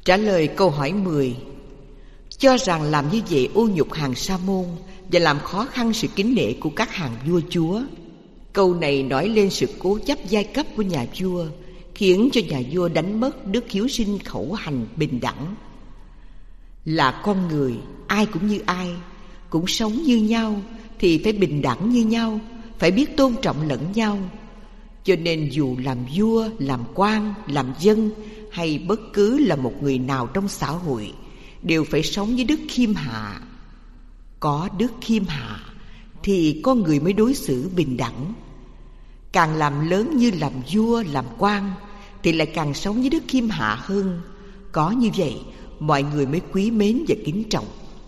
Trả lời câu hỏi 10. Cho rằng làm như vậy ô nhục hàng sa môn và làm khó khăn sự kính nể của các hàng vua chúa. Câu này nói lên sự cố chấp giai cấp của nhà vua, khiến cho nhà vua đánh mất đức hiếu sinh khẩu hành bình đẳng. Là con người, ai cũng như ai, cũng sống như nhau, thì phải bình đẳng như nhau, phải biết tôn trọng lẫn nhau. Cho nên dù làm vua, làm quan, làm dân hay bất cứ là một người nào trong xã hội, đều phải sống với đức khiêm hạ. Có đức khiêm hạ thì con người mới đối xử bình đẳng. Càng làm lớn như làm vua, làm quan thì lại càng sống với đức khiêm hạ hơn. Có như vậy mọi người mới quý mến và kính trọng.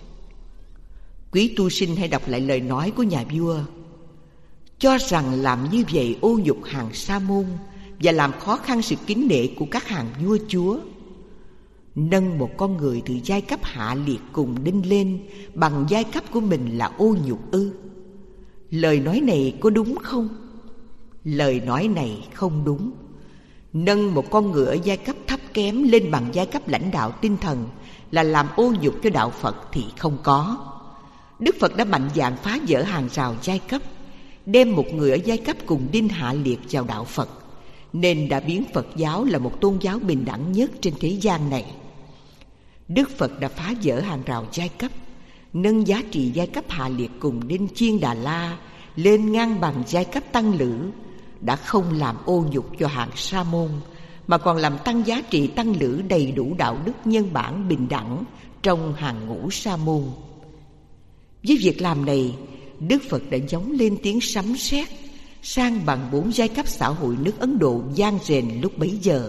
Quý tu sinh hãy đọc lại lời nói của nhà vua. Cho rằng làm như vậy ô nhục hàng sa môn và làm khó khăn sự kính nể của các hàng vua chúa. Nâng một con người từ giai cấp hạ liệt cùng đinh lên bằng giai cấp của mình là ô nhục ư? Lời nói này có đúng không? Lời nói này không đúng. Nâng một con người ở giai cấp thấp kém lên bằng giai cấp lãnh đạo tinh thần là làm ô nhục cho đạo Phật thì không có. Đức Phật đã mạnh dạn phá vỡ hàng rào giai cấp, đem một người ở giai cấp cùng đinh hạ liệt vào đạo Phật, nên đã biến Phật giáo là một tôn giáo bình đẳng nhất trên thế gian này. Đức Phật đã phá vỡ hàng rào giai cấp, nâng giá trị giai cấp hạ liệt cùng đinh Chiên Đà La lên ngang bằng giai cấp tăng lữ, đã không làm ô nhục cho hàng sa môn, mà còn làm tăng giá trị tăng lữ đầy đủ đạo đức nhân bản bình đẳng trong hàng ngũ sa môn. Với việc làm này, Đức Phật đã gióng lên tiếng sấm sét, sang bằng 4 giai cấp xã hội nước Ấn Độ vang rền lúc bấy giờ.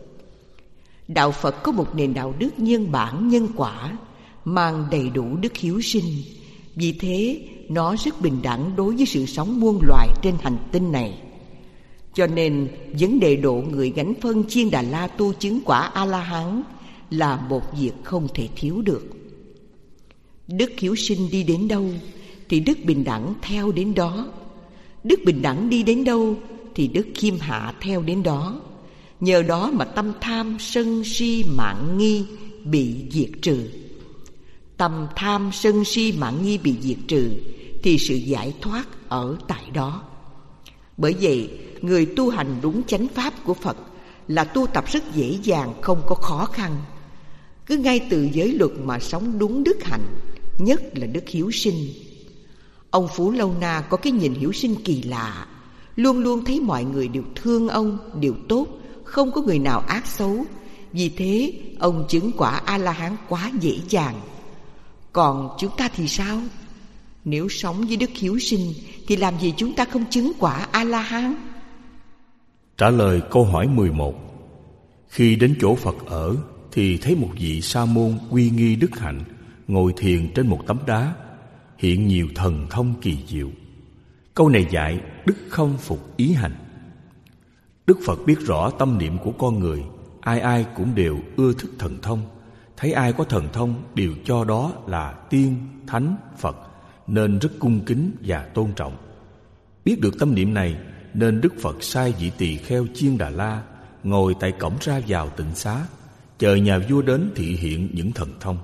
Đạo Phật có một nền đạo đức nhân bản nhân quả, mang đầy đủ đức hiếu sinh. Vì thế, nó rất bình đẳng đối với sự sống muôn loài trên hành tinh này. Cho nên, vấn đề độ người gánh phân Chiên Đà La tu chứng quả A-la-hán là một việc không thể thiếu được. Đức hiếu sinh đi đến đâu thì đức bình đẳng theo đến đó. Đức bình đẳng đi đến đâu thì đức khiêm hạ theo đến đó. Nhờ đó mà tâm tham, sân si, mạn nghi bị diệt trừ. Tâm tham, sân si, mạn nghi bị diệt trừ thì sự giải thoát ở tại đó. Bởi vậy, người tu hành đúng chánh pháp của Phật là tu tập rất dễ dàng, không có khó khăn. Cứ ngay từ giới luật mà sống đúng đức hạnh, nhất là đức hiếu sinh. Ông Phú Lâu Na có cái nhìn hiếu sinh kỳ lạ, luôn luôn thấy mọi người đều thương ông, đều tốt, không có người nào ác xấu. Vì thế ông chứng quả A-la-hán quá dễ dàng. Còn chúng ta thì sao? Nếu sống với đức hiếu sinh thì làm gì chúng ta không chứng quả A-la-hán? Trả lời câu hỏi 11. Khi đến chỗ Phật ở thì thấy một vị sa môn uy nghi đức hạnh ngồi thiền trên một tấm đá, hiện nhiều thần thông kỳ diệu. Câu này dạy đức không phục ý hành. Đức Phật biết rõ tâm niệm của con người, ai ai cũng đều ưa thích thần thông. Thấy ai có thần thông đều cho đó là tiên, thánh, Phật, nên rất cung kính và tôn trọng. Biết được tâm niệm này nên Đức Phật sai vị tỳ kheo Chiên Đà La ngồi tại cổng ra vào tịnh xá, chờ nhà vua đến thị hiện những thần thông.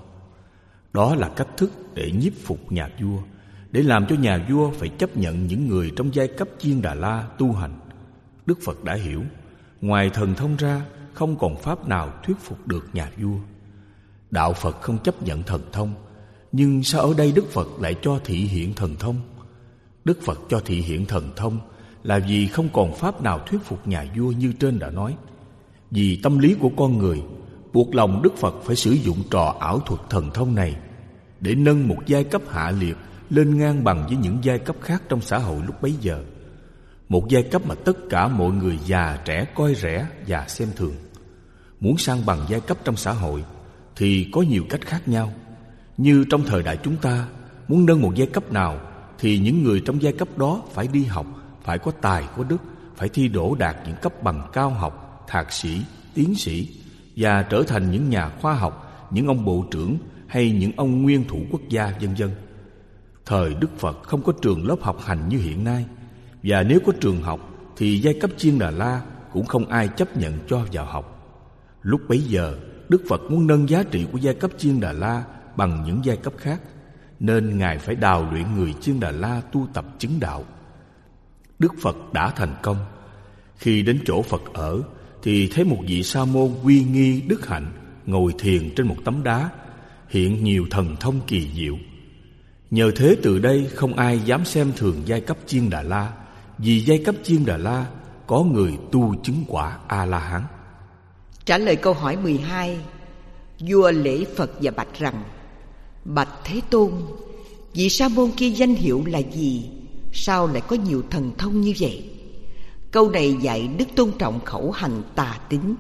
Đó là cách thức để nhiếp phục nhà vua, để làm cho nhà vua phải chấp nhận những người trong giai cấp Chiên Đà La tu hành. Đức Phật đã hiểu, ngoài thần thông ra không còn pháp nào thuyết phục được nhà vua. Đạo Phật không chấp nhận thần thông, nhưng sao ở đây Đức Phật lại cho thị hiện thần thông? Đức Phật cho thị hiện thần thông là vì không còn pháp nào thuyết phục nhà vua như trên đã nói. Vì tâm lý của con người, buộc lòng Đức Phật phải sử dụng trò ảo thuật thần thông này để nâng một giai cấp hạ liệt lên ngang bằng với những giai cấp khác trong xã hội lúc bấy giờ. Một giai cấp mà tất cả mọi người già trẻ coi rẻ và xem thường. Muốn sang bằng giai cấp trong xã hội thì có nhiều cách khác nhau. Như trong thời đại chúng ta, muốn nâng một giai cấp nào thì những người trong giai cấp đó phải đi học, phải có tài có đức, phải thi đỗ đạt những cấp bằng cao học, thạc sĩ, tiến sĩ và trở thành những nhà khoa học, những ông bộ trưởng hay những ông nguyên thủ quốc gia vân vân. Thời Đức Phật không có trường lớp học hành như hiện nay, và nếu có trường học thì giai cấp Chiên Đà La cũng không ai chấp nhận cho vào học. Lúc bấy giờ, Đức Phật muốn nâng giá trị của giai cấp Chiên Đà La bằng những giai cấp khác, nên Ngài phải đào luyện người Chiên Đà La tu tập chứng đạo. Đức Phật đã thành công. Khi đến chỗ Phật ở thì thấy một vị sa môn uy nghi đức hạnh ngồi thiền trên một tấm đá, hiện nhiều thần thông kỳ diệu. Nhờ thế từ đây không ai dám xem thường giai cấp Chiên Đà La, vì giai cấp Chiên Đà La có người tu chứng quả A-la-hán. Trả lời câu hỏi 12, vua lễ Phật và bạch rằng: Bạch Thế Tôn, vị sa môn kia danh hiệu là gì? Sao lại có nhiều thần thông như vậy? Câu này dạy đức tôn trọng khẩu hành tà tín.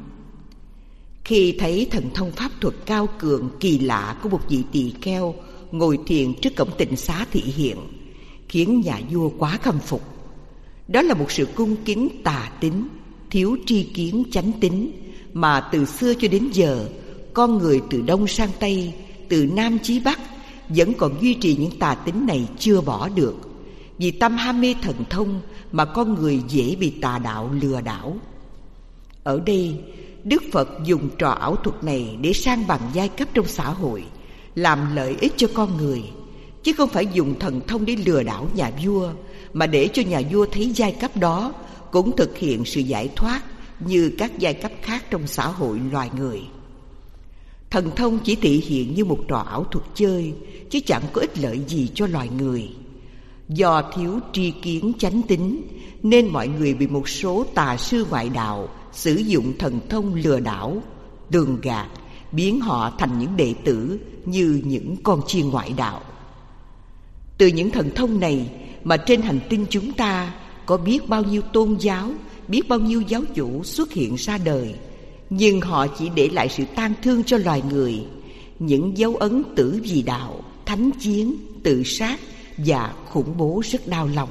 Khi thấy thần thông pháp thuật cao cường kỳ lạ của một vị tỳ kheo ngồi thiền trước cổng tịnh xá thị hiện, khiến nhà vua quá khâm phục. Đó là một sự cung kính tà tín, thiếu tri kiến chánh tín mà từ xưa cho đến giờ, con người từ Đông sang Tây, từ Nam chí Bắc vẫn còn duy trì những tà tín này chưa bỏ được. Vì tâm ham mê thần thông mà con người dễ bị tà đạo lừa đảo. Ở đây, Đức Phật dùng trò ảo thuật này để san bằng giai cấp trong xã hội, làm lợi ích cho con người, chứ không phải dùng thần thông để lừa đảo nhà vua, mà để cho nhà vua thấy giai cấp đó cũng thực hiện sự giải thoát như các giai cấp khác trong xã hội loài người. Thần thông chỉ thể hiện như một trò ảo thuật chơi, chứ chẳng có ích lợi gì cho loài người. Do thiếu tri kiến chánh tín nên mọi người bị một số tà sư ngoại đạo sử dụng thần thông lừa đảo, lường gạt, biến họ thành những đệ tử như những con chiên ngoại đạo. Từ những thần thông này mà trên hành tinh chúng ta có biết bao nhiêu tôn giáo, biết bao nhiêu giáo chủ xuất hiện ra đời, nhưng họ chỉ để lại sự tang thương cho loài người, những dấu ấn tử vì đạo, thánh chiến, tự sát và khủng bố rất đau lòng.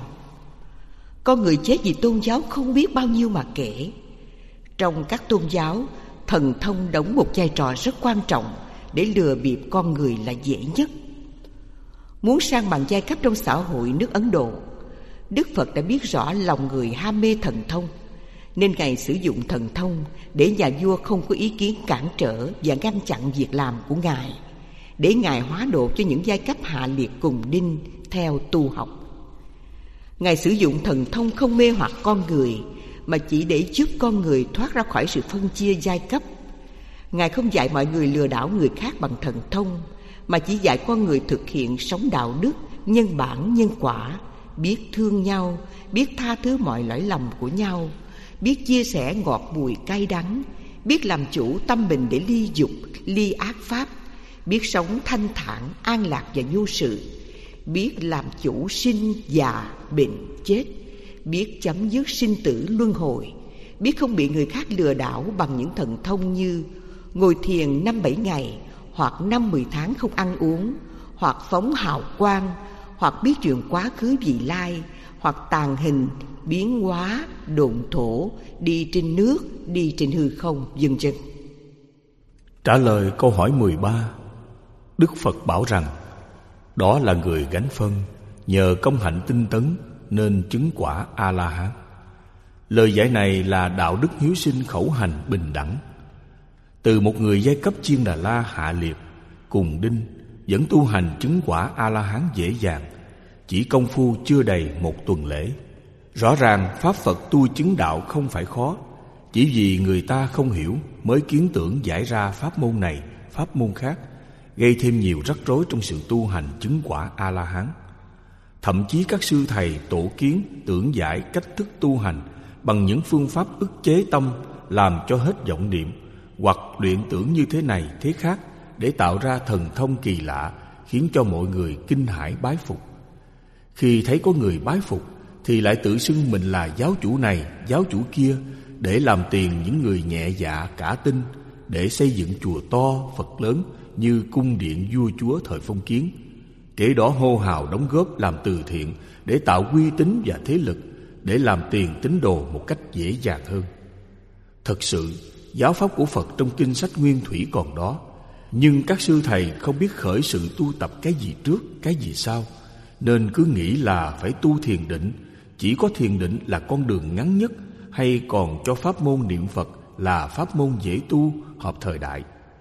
Con người chết vì tôn giáo không biết bao nhiêu mà kể. Trong các tôn giáo, thần thông đóng một vai trò rất quan trọng để lừa bịp con người là dễ nhất. Muốn san bằng giai cấp trong xã hội nước Ấn Độ, Đức Phật đã biết rõ lòng người ham mê thần thông, nên Ngài sử dụng thần thông để nhà vua không có ý kiến cản trở và ngăn chặn việc làm của Ngài, để Ngài hóa độ cho những giai cấp hạ liệt cùng đinh theo tu học. Ngài sử dụng thần thông không mê hoặc con người, mà chỉ để giúp con người thoát ra khỏi sự phân chia giai cấp. Ngài không dạy mọi người lừa đảo người khác bằng thần thông, mà chỉ dạy con người thực hiện sống đạo đức, nhân bản, nhân quả, biết thương nhau, biết tha thứ mọi lỗi lầm của nhau, biết chia sẻ ngọt bùi cay đắng, biết làm chủ tâm mình để ly dục, ly ác pháp, biết sống thanh thản, an lạc và vô sự, biết làm chủ sinh, già, bệnh, chết, biết chấm dứt sinh tử luân hồi, biết không bị người khác lừa đảo bằng những thần thông như ngồi thiền 5-7 ngày, hoặc 5-10 tháng không ăn uống, hoặc phóng hào quang, hoặc biết chuyện quá khứ vị lai, hoặc tàng hình, biến hóa, độn thổ, đi trên nước, đi trên hư không, vân vân. Trả lời câu hỏi 13, Đức Phật bảo rằng đó là người gánh phân, nhờ công hạnh tinh tấn nên chứng quả A-la-hán. Lời giải này là đạo đức hiếu sinh khẩu hành bình đẳng. Từ một người giai cấp Chiên Đà La hạ liệt cùng đinh vẫn tu hành chứng quả A-la-hán dễ dàng, chỉ công phu chưa đầy 1 tuần lễ. Rõ ràng pháp Phật tu chứng đạo không phải khó, chỉ vì người ta không hiểu mới kiến tưởng giải ra pháp môn này, pháp môn khác, gây thêm nhiều rắc rối trong sự tu hành chứng quả A-la-hán. Thậm chí các sư thầy tổ kiến tưởng giải cách thức tu hành bằng những phương pháp ức chế tâm, làm cho hết vọng niệm, hoặc luyện tưởng như thế này thế khác để tạo ra thần thông kỳ lạ, khiến cho mọi người kinh hãi bái phục. Khi thấy có người bái phục thì lại tự xưng mình là giáo chủ này, giáo chủ kia, để làm tiền những người nhẹ dạ cả tin, để xây dựng chùa to, Phật lớn như cung điện vua chúa thời phong kiến. Kể đó hô hào đóng góp làm từ thiện để tạo uy tín và thế lực, để làm tiền tín đồ một cách dễ dàng hơn. Thật sự, giáo pháp của Phật trong kinh sách Nguyên Thủy còn đó, nhưng các sư thầy không biết khởi sự tu tập cái gì trước, cái gì sau, nên cứ nghĩ là phải tu thiền định, chỉ có thiền định là con đường ngắn nhất, hay còn cho pháp môn niệm Phật là pháp môn dễ tu, hợp thời đại.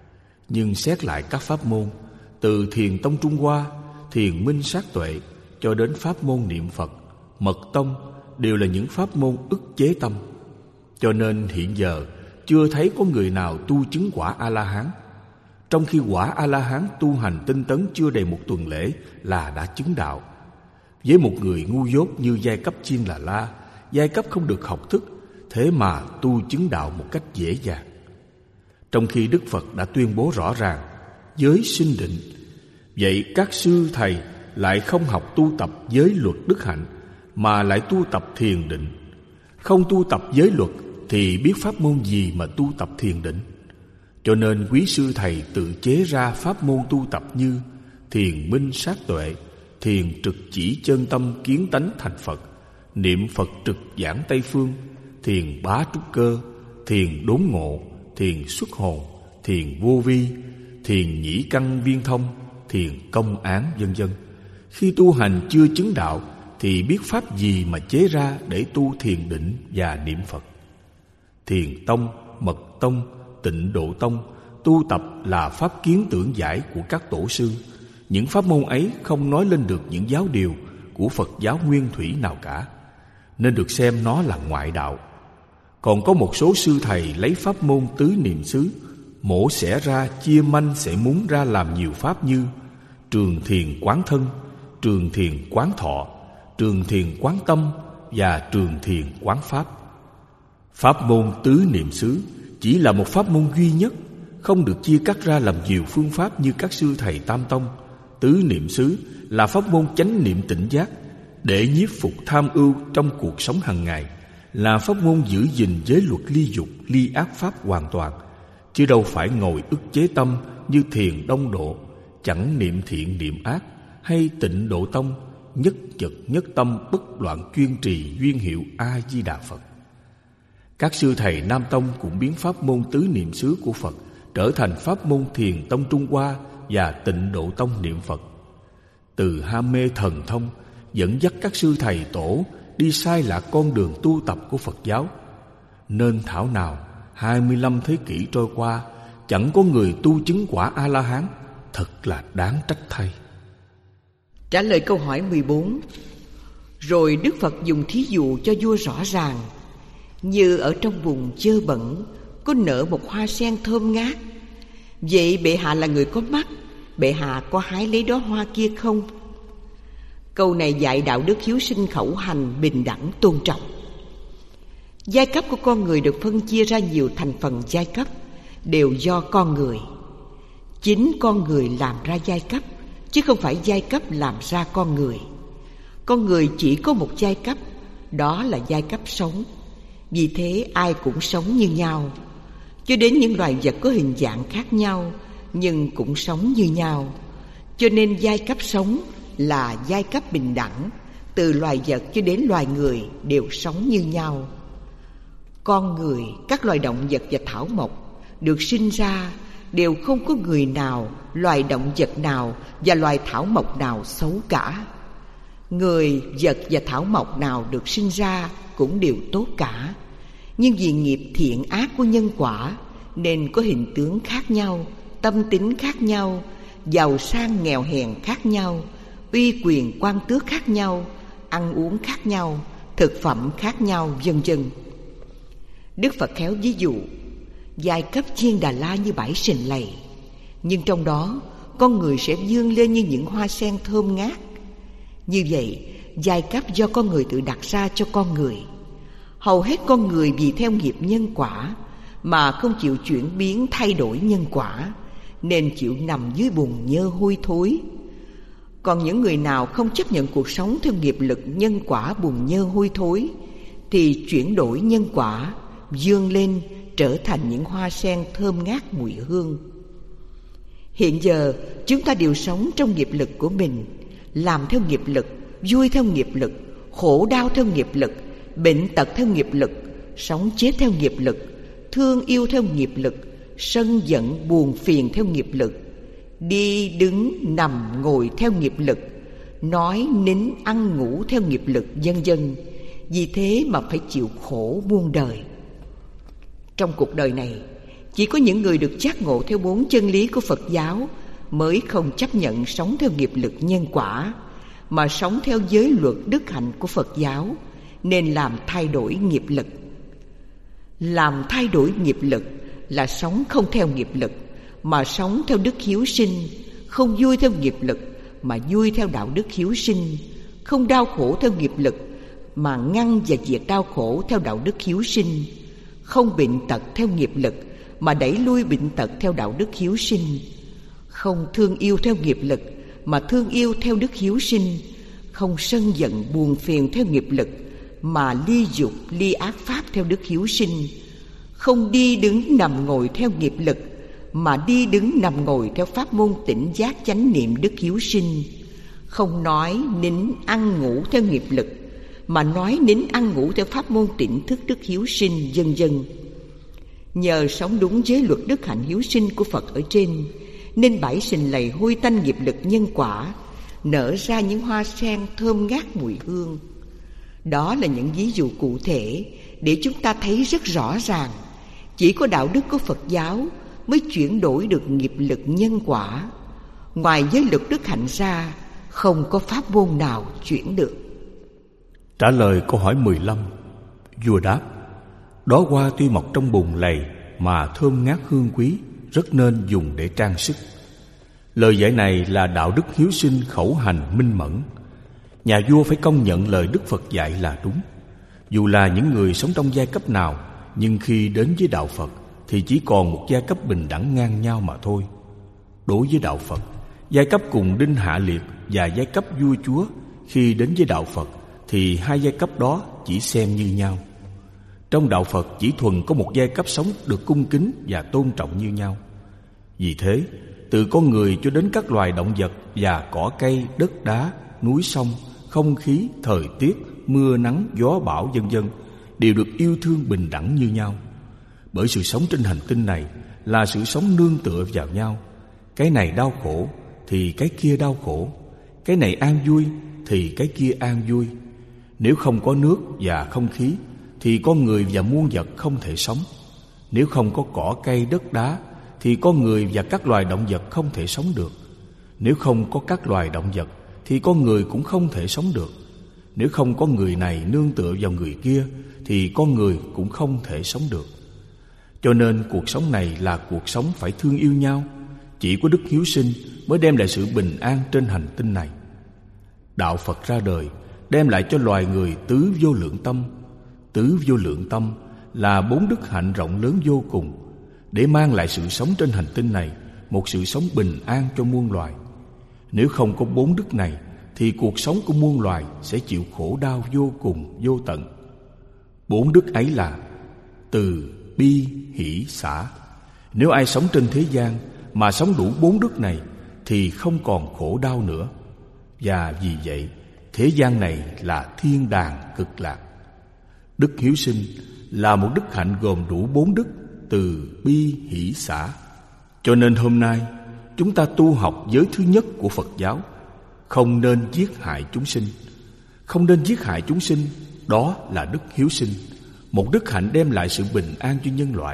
Nhưng xét lại các pháp môn, từ Thiền tông Trung Hoa, Thiền minh sát tuệ cho đến pháp môn niệm Phật, mật tông, đều là những pháp môn ức chế tâm. Cho nên hiện giờ chưa thấy có người nào tu chứng quả A-la-hán. Trong khi quả A-la-hán tu hành tinh tấn chưa đầy 1 tuần lễ là đã chứng đạo. Với một người ngu dốt như Giai Cấp Chiên Là La, Giai Cấp không được học thức, thế mà tu chứng đạo một cách dễ dàng. Trong khi Đức Phật đã tuyên bố rõ ràng giới sinh định, vậy các sư thầy lại không học tu tập giới luật đức hạnh, mà lại tu tập thiền định. Không tu tập giới luật thì biết pháp môn gì mà tu tập thiền định. Cho nên quý sư thầy tự chế ra pháp môn tu tập như thiền minh sát tuệ, thiền trực chỉ chân tâm kiến tánh thành Phật, niệm Phật trực giảng Tây Phương, thiền bá trúc cơ, thiền đốn ngộ, thiền xuất hồn, thiền vô vi, thiền nhĩ căn viên thông, thiền công án, vân vân. Khi tu hành chưa chứng đạo thì biết pháp gì mà chế ra để tu thiền định và niệm Phật. Thiền tông, mật tông, Tịnh Độ tông tu tập là pháp kiến tưởng giải của các tổ sư. Những pháp môn ấy không nói lên được những giáo điều của Phật giáo nguyên thủy nào cả, nên được xem nó là ngoại đạo. Còn có một số sư thầy lấy pháp môn tứ niệm xứ, mổ xẻ ra chia manh sẽ muốn ra làm nhiều pháp như trường thiền quán thân, trường thiền quán thọ, trường thiền quán tâm và trường thiền quán pháp. Pháp môn tứ niệm xứ chỉ là một pháp môn duy nhất, không được chia cắt ra làm nhiều phương pháp như các sư thầy Tam tông. Tứ niệm xứ là pháp môn chánh niệm tỉnh giác để nhiếp phục tham ưu trong cuộc sống hàng ngày, là pháp môn giữ gìn giới luật ly dục, ly ác pháp hoàn toàn, chứ đâu phải ngồi ức chế tâm như thiền đông độ, chẳng niệm thiện niệm ác, hay Tịnh Độ tông nhất chật nhất tâm bất loạn chuyên trì duyên hiệu A Di Đà Phật. Các sư thầy Nam tông cũng biến pháp môn tứ niệm xứ của Phật trở thành pháp môn Thiền tông Trung Hoa và Tịnh Độ tông niệm Phật. Từ ham mê thần thông dẫn dắt các sư thầy tổ đi sai lạc con đường tu tập của Phật giáo, nên thảo nào 25 thế kỷ trôi qua chẳng có người tu chứng quả A-la-hán, thật là đáng trách thay. Trả lời câu hỏi 14. Rồi Đức Phật dùng thí dụ cho vua rõ ràng, như ở trong vùng dơ bẩn có nở một hoa sen thơm ngát. Vậy bệ hạ là người có mắt, bệ hạ có hái lấy đóa hoa kia không? Câu này dạy đạo đức hiếu sinh, khẩu hành, bình đẳng, tôn trọng. Giai cấp của con người được phân chia ra nhiều thành phần giai cấp, đều do con người. Chính con người làm ra giai cấp, chứ không phải giai cấp làm ra con người. Con người chỉ có một giai cấp, đó là giai cấp sống. Vì thế ai cũng sống như nhau, cho đến những loài vật có hình dạng khác nhau nhưng cũng sống như nhau. Cho nên giai cấp sống là giai cấp bình đẳng, từ loài vật cho đến loài người đều sống như nhau. Con người, các loài động vật và thảo mộc được sinh ra đều không có người nào, loài động vật nào và loài thảo mộc nào xấu cả. Người, vật và thảo mộc nào được sinh ra cũng đều tốt cả. Nhưng vì nghiệp thiện ác của nhân quả nên có hình tướng khác nhau, tâm tính khác nhau, giàu sang nghèo hèn khác nhau, uy quyền quan tước khác nhau, ăn uống khác nhau, thực phẩm khác nhau, vân vân. Đức Phật khéo ví dụ giai cấp Chiên Đà La như bãi sình lầy, nhưng trong đó con người sẽ vươn lên như những hoa sen thơm ngát. Như vậy, giai cấp do con người tự đặt ra cho con người. Hầu hết con người vì theo nghiệp nhân quả mà không chịu chuyển biến thay đổi nhân quả, nên chịu nằm dưới bùn nhơ hôi thối. Còn những người nào không chấp nhận cuộc sống theo nghiệp lực nhân quả bùn nhơ hôi thối thì chuyển đổi nhân quả, vươn lên trở thành những hoa sen thơm ngát mùi hương. Hiện giờ chúng ta đều sống trong nghiệp lực của mình, làm theo nghiệp lực, vui theo nghiệp lực, khổ đau theo nghiệp lực, bệnh tật theo nghiệp lực, sống chết theo nghiệp lực, thương yêu theo nghiệp lực, sân giận buồn phiền theo nghiệp lực, đi đứng nằm ngồi theo nghiệp lực, nói nín ăn ngủ theo nghiệp lực, vân vân. Vì thế mà phải chịu khổ muôn đời. Trong cuộc đời này, Chỉ có những người được giác ngộ theo 4 chân lý của Phật giáo mới không chấp nhận sống theo nghiệp lực nhân quả, mà sống theo giới luật đức hạnh của Phật giáo, nên làm thay đổi nghiệp lực. Làm thay đổi nghiệp lực là sống không theo nghiệp lực, mà sống theo đức hiếu sinh, không vui theo nghiệp lực, mà vui theo đạo đức hiếu sinh, không đau khổ theo nghiệp lực, mà ngăn và diệt đau khổ theo đạo đức hiếu sinh, không bệnh tật theo nghiệp lực, mà đẩy lui bệnh tật theo đạo đức hiếu sinh, không thương yêu theo nghiệp lực, mà thương yêu theo đức hiếu sinh, không sân giận buồn phiền theo nghiệp lực, mà ly dục ly ác pháp theo đức hiếu sinh, không đi đứng nằm ngồi theo nghiệp lực, mà đi đứng nằm ngồi theo pháp môn tỉnh giác chánh niệm đức hiếu sinh, không nói nín ăn ngủ theo nghiệp lực, mà nói nín ăn ngủ theo pháp môn tỉnh thức đức hiếu sinh, vân vân. Nhờ sống đúng giới luật đức hạnh hiếu sinh của Phật ở trên, nên bãi sình lầy hôi tanh nghiệp lực nhân quả, nở ra những hoa sen thơm ngát mùi hương. Đó là những ví dụ cụ thể để chúng ta thấy rất rõ ràng, chỉ có đạo đức của Phật giáo mới chuyển đổi được nghiệp lực nhân quả. Ngoài giới luật đức hạnh ra, không có pháp môn nào chuyển được. Trả lời câu hỏi 15, vua đáp: Đó hoa tuy mọc trong bùn lầy mà thơm ngát hương quý, rất nên dùng để trang sức. Lời dạy này là đạo đức hiếu sinh khẩu hành minh mẫn. Nhà vua phải công nhận lời Đức Phật dạy là đúng. Dù là những người sống trong giai cấp nào, nhưng khi đến với đạo Phật thì chỉ còn một giai cấp bình đẳng ngang nhau mà thôi. Đối với đạo Phật, giai cấp cùng đinh hạ liệt và giai cấp vua chúa khi đến với đạo Phật thì hai giai cấp đó chỉ xem như nhau. Trong đạo Phật chỉ thuần có một giai cấp sống được cung kính và tôn trọng như nhau. Vì thế, từ con người cho đến các loài động vật và cỏ cây, đất đá, núi sông, không khí, thời tiết, mưa nắng, gió bão vân vân đều được yêu thương bình đẳng như nhau. Bởi sự sống trên hành tinh này là sự sống nương tựa vào nhau. Cái này đau khổ thì cái kia đau khổ, cái này an vui thì cái kia an vui. Nếu không có nước và không khí thì con người và muôn vật không thể sống. Nếu không có cỏ cây đất đá thì con người và các loài động vật không thể sống được. Nếu không có các loài động vật thì con người cũng không thể sống được. Nếu không có người này nương tựa vào người kia thì con người cũng không thể sống được. Cho nên cuộc sống này là cuộc sống phải thương yêu nhau. Chỉ có đức hiếu sinh mới đem lại sự bình an trên hành tinh này. Đạo Phật ra đời đem lại cho loài người tứ vô lượng tâm. Tứ vô lượng tâm là 4 đức hạnh rộng lớn vô cùng, để mang lại sự sống trên hành tinh này, một sự sống bình an cho muôn loài. Nếu không có 4 đức này thì cuộc sống của muôn loài sẽ chịu khổ đau vô cùng vô tận. 4 đức ấy là từ, bi, hỷ, xả. Nếu ai sống trên thế gian mà sống đủ 4 đức này thì không còn khổ đau nữa. Và vì vậy, thế gian này là thiên đàng cực lạc. Đức hiếu sinh là một đức hạnh gồm đủ 4 đức từ, bi, hỷ, xả. Cho nên hôm nay chúng ta tu học giới thứ nhất của Phật giáo, không nên giết hại chúng sinh. Không nên giết hại chúng sinh, đó là đức hiếu sinh, một đức hạnh đem lại sự bình an cho nhân loại.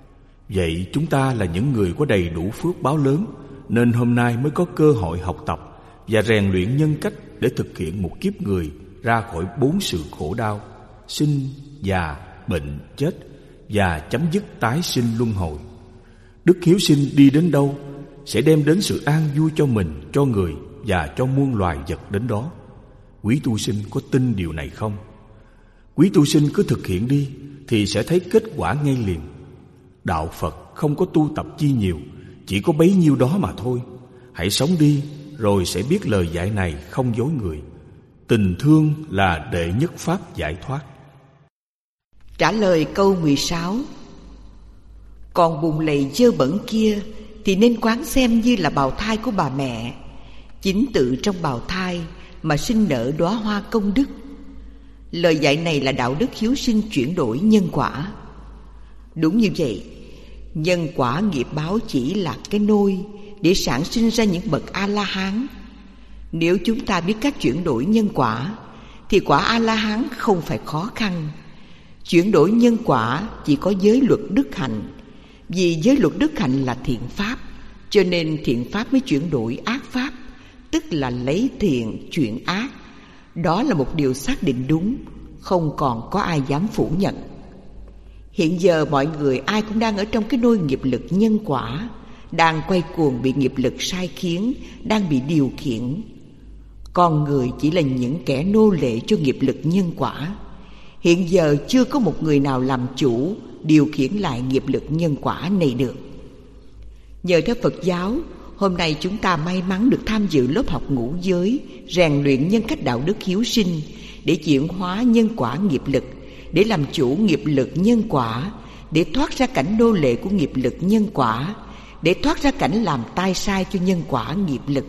Vậy chúng ta là những người có đầy đủ phước báo lớn, nên hôm nay mới có cơ hội học tập và rèn luyện nhân cách để thực hiện một kiếp người ra khỏi 4 sự khổ đau: sinh, già, bệnh, chết và chấm dứt tái sinh luân hồi. Đức hiếu sinh đi đến đâu sẽ đem đến sự an vui cho mình, cho người và cho muôn loài vật đến đó. Quý tu sinh có tin điều này không? Quý tu sinh cứ thực hiện đi thì sẽ thấy kết quả ngay liền. Đạo Phật không có tu tập chi nhiều, chỉ có bấy nhiêu đó mà thôi. Hãy sống đi rồi sẽ biết lời dạy này không dối người. Tình thương là đệ nhất pháp giải thoát. Trả lời câu 16. Còn bùn lầy dơ bẩn kia thì nên quán xem như là bào thai của bà mẹ. Chính tự trong bào thai mà sinh nở đóa hoa công đức. Lời dạy này là đạo đức hiếu sinh chuyển đổi nhân quả. Đúng như vậy, nhân quả nghiệp báo chỉ là cái nôi để sản sinh ra những bậc A-la-hán. Nếu chúng ta biết cách chuyển đổi nhân quả thì quả A-la-hán không phải khó khăn. Chuyển đổi nhân quả chỉ có giới luật đức hạnh. Vì giới luật đức hạnh là thiện pháp, cho nên thiện pháp mới chuyển đổi ác pháp, tức là lấy thiện chuyển ác. Đó là một điều xác định đúng, không còn có ai dám phủ nhận. Hiện giờ mọi người ai cũng đang ở trong cái nôi nghiệp lực nhân quả, đang quay cuồng bị nghiệp lực sai khiến, đang bị điều khiển. Con người chỉ là những kẻ nô lệ cho nghiệp lực nhân quả. Hiện giờ chưa có một người nào làm chủ, điều khiển lại nghiệp lực nhân quả này được. Nhờ theo Phật giáo, hôm nay chúng ta may mắn được tham dự lớp học ngũ giới, rèn luyện nhân cách đạo đức hiếu sinh, để chuyển hóa nhân quả nghiệp lực, để làm chủ nghiệp lực nhân quả, để thoát ra cảnh nô lệ của nghiệp lực nhân quả, để thoát ra cảnh làm tai sai cho nhân quả nghiệp lực.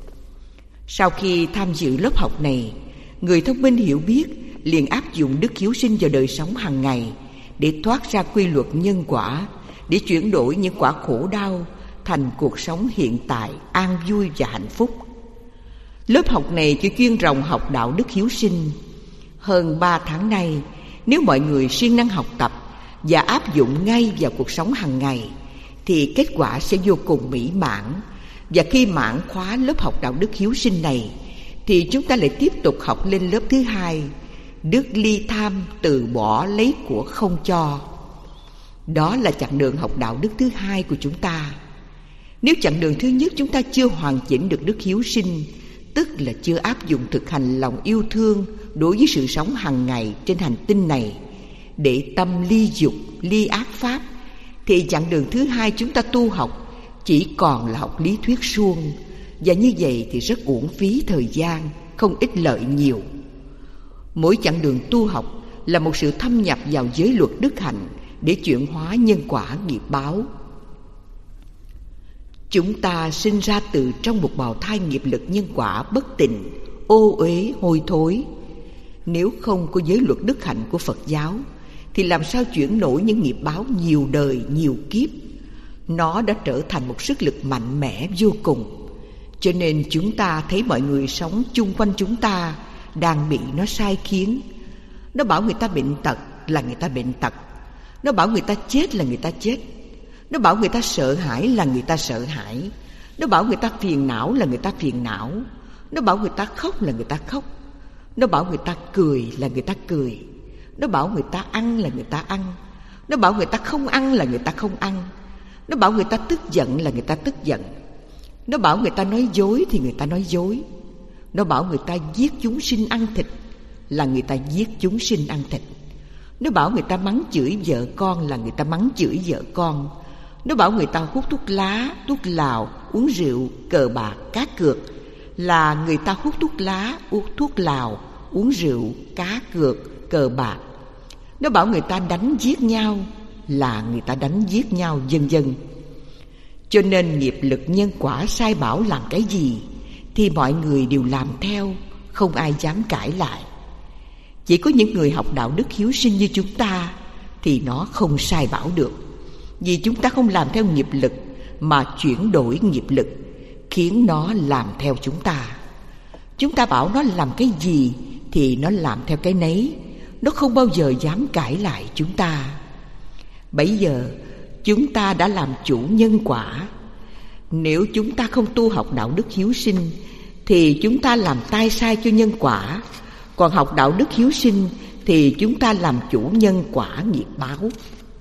Sau khi tham dự lớp học này, người thông minh hiểu biết liền áp dụng đức hiếu sinh vào đời sống hàng ngày, để thoát ra quy luật nhân quả, để chuyển đổi những quả khổ đau thành cuộc sống hiện tại an vui và hạnh phúc. Lớp học này chỉ chuyên ròng học đạo đức hiếu sinh. Hơn 3 tháng nay, nếu mọi người siêng năng học tập và áp dụng ngay vào cuộc sống hàng ngày, thì kết quả sẽ vô cùng mỹ mãn. Và khi mãn khóa lớp học đạo đức hiếu sinh này, thì chúng ta lại tiếp tục học lên lớp thứ 2, đức ly tham, từ bỏ lấy của không cho. Đó là chặng đường học đạo đức thứ 2 của chúng ta. Nếu chặng đường thứ nhất chúng ta chưa hoàn chỉnh được đức hiếu sinh, tức là chưa áp dụng thực hành lòng yêu thương đối với sự sống hàng ngày trên hành tinh này, để tâm ly dục, ly ác pháp, thì chặng đường thứ 2 chúng ta tu học chỉ còn là học lý thuyết suông. Và như vậy thì rất uổng phí thời gian, không ích lợi nhiều. Mỗi chặng đường tu học là một sự thâm nhập vào giới luật đức hạnh, để chuyển hóa nhân quả nghiệp báo. Chúng ta sinh ra từ trong một bào thai nghiệp lực nhân quả bất tịnh, ô uế, hôi thối. Nếu không có giới luật đức hạnh của Phật giáo, thì làm sao chuyển nổi những nghiệp báo nhiều đời, nhiều kiếp? Nó đã trở thành một sức lực mạnh mẽ vô cùng. Cho nên chúng ta thấy mọi người sống chung quanh chúng ta đang bị nó sai khiến. Nó bảo người ta bệnh tật là người ta bệnh tật. Nó bảo người ta chết là người ta chết. Nó bảo người ta sợ hãi là người ta sợ hãi. Nó bảo người ta phiền não là người ta phiền não. Nó bảo người ta khóc là người ta khóc. Nó bảo người ta cười là người ta cười. Nó bảo người ta ăn là người ta ăn. Nó bảo người ta không ăn là người ta không ăn. Nó bảo người ta tức giận là người ta tức giận. Nó bảo người ta nói dối thì người ta nói dối. Nó bảo người ta giết chúng sinh ăn thịt là người ta giết chúng sinh ăn thịt. Nó bảo người ta mắng chửi vợ con là người ta mắng chửi vợ con. Nó bảo người ta hút thuốc lá, thuốc lào, uống rượu, cờ bạc, cá cược là người ta hút thuốc lá, uống thuốc lào, uống rượu, cá cược, cờ bạc. Nó bảo người ta đánh giết nhau là người ta đánh giết nhau, vân vân. Cho nên nghiệp lực nhân quả sai bảo làm cái gì thì mọi người đều làm theo, không ai dám cãi lại. Chỉ có những người học đạo đức hiếu sinh như chúng ta thì nó không sai bảo được. Vì chúng ta không làm theo nghiệp lực mà chuyển đổi nghiệp lực, khiến nó làm theo chúng ta. Chúng ta bảo nó làm cái gì thì nó làm theo cái nấy. Nó không bao giờ dám cãi lại chúng ta. Bấy giờ chúng ta đã làm chủ nhân quả. Nếu chúng ta không tu học đạo đức hiếu sinh thì chúng ta làm tai sai cho nhân quả. Còn học đạo đức hiếu sinh thì chúng ta làm chủ nhân quả nghiệp báo.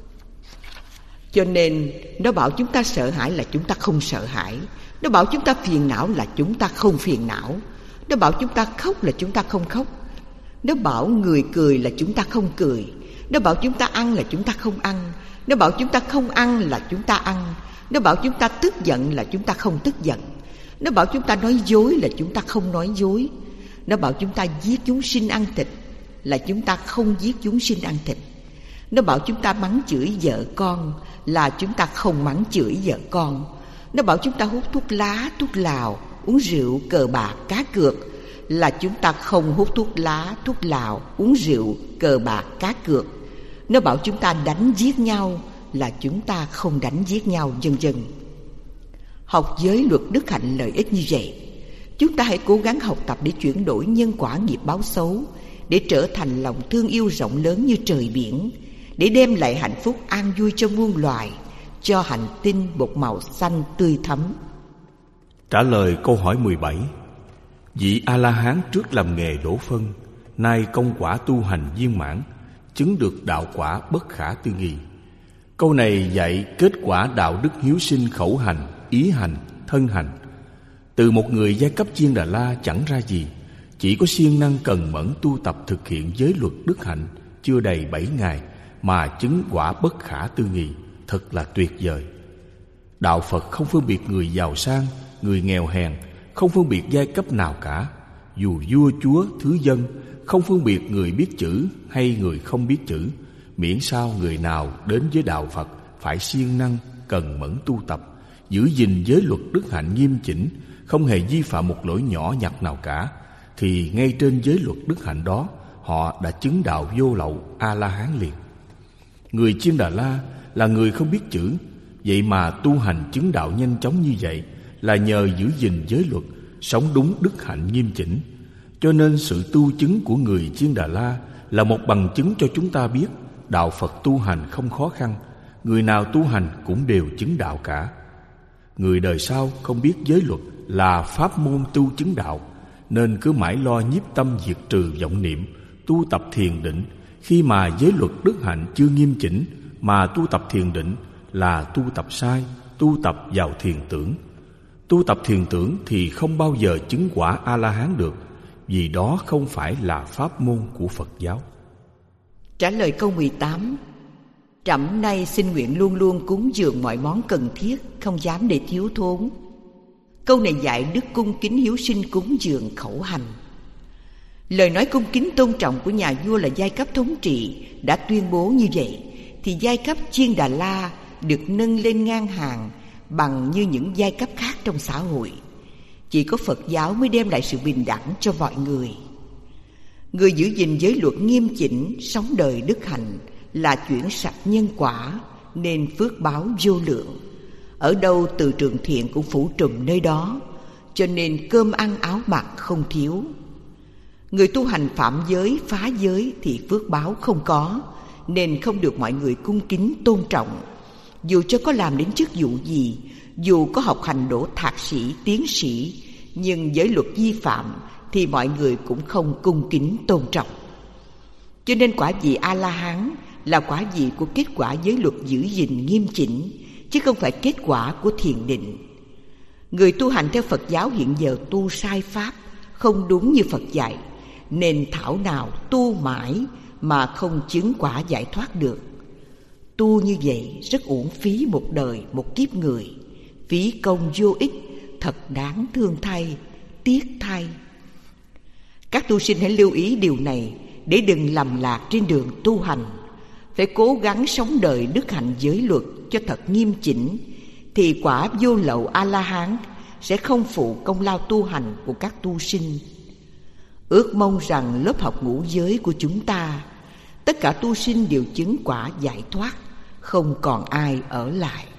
Cho nên nó bảo chúng ta sợ hãi là chúng ta không sợ hãi. Nó bảo chúng ta phiền não là chúng ta không phiền não. Nó bảo chúng ta khóc là chúng ta không khóc. Nó bảo người cười là chúng ta không cười. Nó bảo chúng ta ăn là chúng ta không ăn. Nó bảo chúng ta không ăn là chúng ta ăn. Nó bảo chúng ta tức giận là chúng ta không tức giận. Nó bảo chúng ta nói dối là chúng ta không nói dối. Nó bảo chúng ta giết chúng sinh ăn thịt là chúng ta không giết chúng sinh ăn thịt. Nó bảo chúng ta mắng chửi vợ con là chúng ta không mắng chửi vợ con. Nó bảo chúng ta hút thuốc lá, thuốc lào, uống rượu, cờ bạc, cá cược là chúng ta không hút thuốc lá, thuốc lào, uống rượu, cờ bạc, cá cược. Nó bảo chúng ta đánh giết nhau là chúng ta không đánh giết nhau, vân vân. Học giới luật đức hạnh lợi ích như vậy. Chúng ta hãy cố gắng học tập để chuyển đổi nhân quả nghiệp báo xấu, để trở thành lòng thương yêu rộng lớn như trời biển, để đem lại hạnh phúc an vui cho muôn loài, cho hành tinh một màu xanh tươi thắm. Trả lời câu hỏi 17. Vị A-la-hán trước làm nghề đổ phân, nay công quả tu hành viên mãn, chứng được đạo quả bất khả tư nghị. Câu này dạy kết quả đạo đức hiếu sinh khẩu hành, ý hành, thân hành. Từ một người giai cấp Chiên Đà La chẳng ra gì, chỉ có siêng năng cần mẫn tu tập thực hiện giới luật đức hạnh chưa đầy 7 ngày mà chứng quả bất khả tư nghị, thật là tuyệt vời. Đạo Phật không phân biệt người giàu sang, người nghèo hèn, không phân biệt giai cấp nào cả. Dù vua chúa, thứ dân, không phân biệt người biết chữ hay người không biết chữ, miễn sao người nào đến với đạo Phật phải siêng năng, cần mẫn tu tập, giữ gìn giới luật đức hạnh nghiêm chỉnh, không hề vi phạm một lỗi nhỏ nhặt nào cả, thì ngay trên giới luật đức hạnh đó, họ đã chứng đạo vô lậu A-la-hán liền. Người Chiên Đà La là người không biết chữ, vậy mà tu hành chứng đạo nhanh chóng như vậy là nhờ giữ gìn giới luật, sống đúng đức hạnh nghiêm chỉnh. Cho nên sự tu chứng của người Chiên Đà La là một bằng chứng cho chúng ta biết đạo Phật tu hành không khó khăn, người nào tu hành cũng đều chứng đạo cả. Người đời sau không biết giới luật là pháp môn tu chứng đạo, nên cứ mãi lo nhiếp tâm diệt trừ vọng niệm, tu tập thiền định. Khi mà giới luật đức hạnh chưa nghiêm chỉnh mà tu tập thiền định là tu tập sai, tu tập vào thiền tưởng. Tu tập thiền tưởng thì không bao giờ chứng quả A-la-hán được, vì đó không phải là pháp môn của Phật giáo. Trả lời câu 18. Trẫm nay xin nguyện luôn luôn cúng dường mọi món cần thiết, không dám để thiếu thốn. Câu này dạy đức cung kính hiếu sinh cúng dường khẩu hành. Lời nói cung kính tôn trọng của nhà vua là giai cấp thống trị đã tuyên bố như vậy, thì giai cấp Chiên Đà La được nâng lên ngang hàng bằng như những giai cấp khác trong xã hội. Chỉ có Phật giáo mới đem lại sự bình đẳng cho mọi người. Người giữ gìn giới luật nghiêm chỉnh, sống đời đức hạnh là chuyển sạch nhân quả, nên phước báo vô lượng. Ở đâu từ trường thiện cũng phủ trùm nơi đó, cho nên cơm ăn áo mặc không thiếu. Người tu hành phạm giới, phá giới thì phước báo không có, nên không được mọi người cung kính tôn trọng. Dù cho có làm đến chức vụ gì, dù có học hành đỗ thạc sĩ, tiến sĩ, nhưng giới luật vi phạm thì mọi người cũng không cung kính tôn trọng. Cho nên quả vị A-la-hán là quả vị của kết quả giới luật giữ gìn nghiêm chỉnh, chứ không phải kết quả của thiền định. Người tu hành theo Phật giáo hiện giờ tu sai pháp, không đúng như Phật dạy, nên thảo nào tu mãi mà không chứng quả giải thoát được. Tu như vậy rất uổng phí một đời, một kiếp người, phí công vô ích, thật đáng thương thay, tiếc thay. Các tu sinh hãy lưu ý điều này để đừng lầm lạc trên đường tu hành. Phải cố gắng sống đời đức hạnh giới luật cho thật nghiêm chỉnh, thì quả vô lậu A-la-hán sẽ không phụ công lao tu hành của các tu sinh. Ước mong rằng lớp học ngũ giới của chúng ta, tất cả tu sinh đều chứng quả giải thoát, không còn ai ở lại.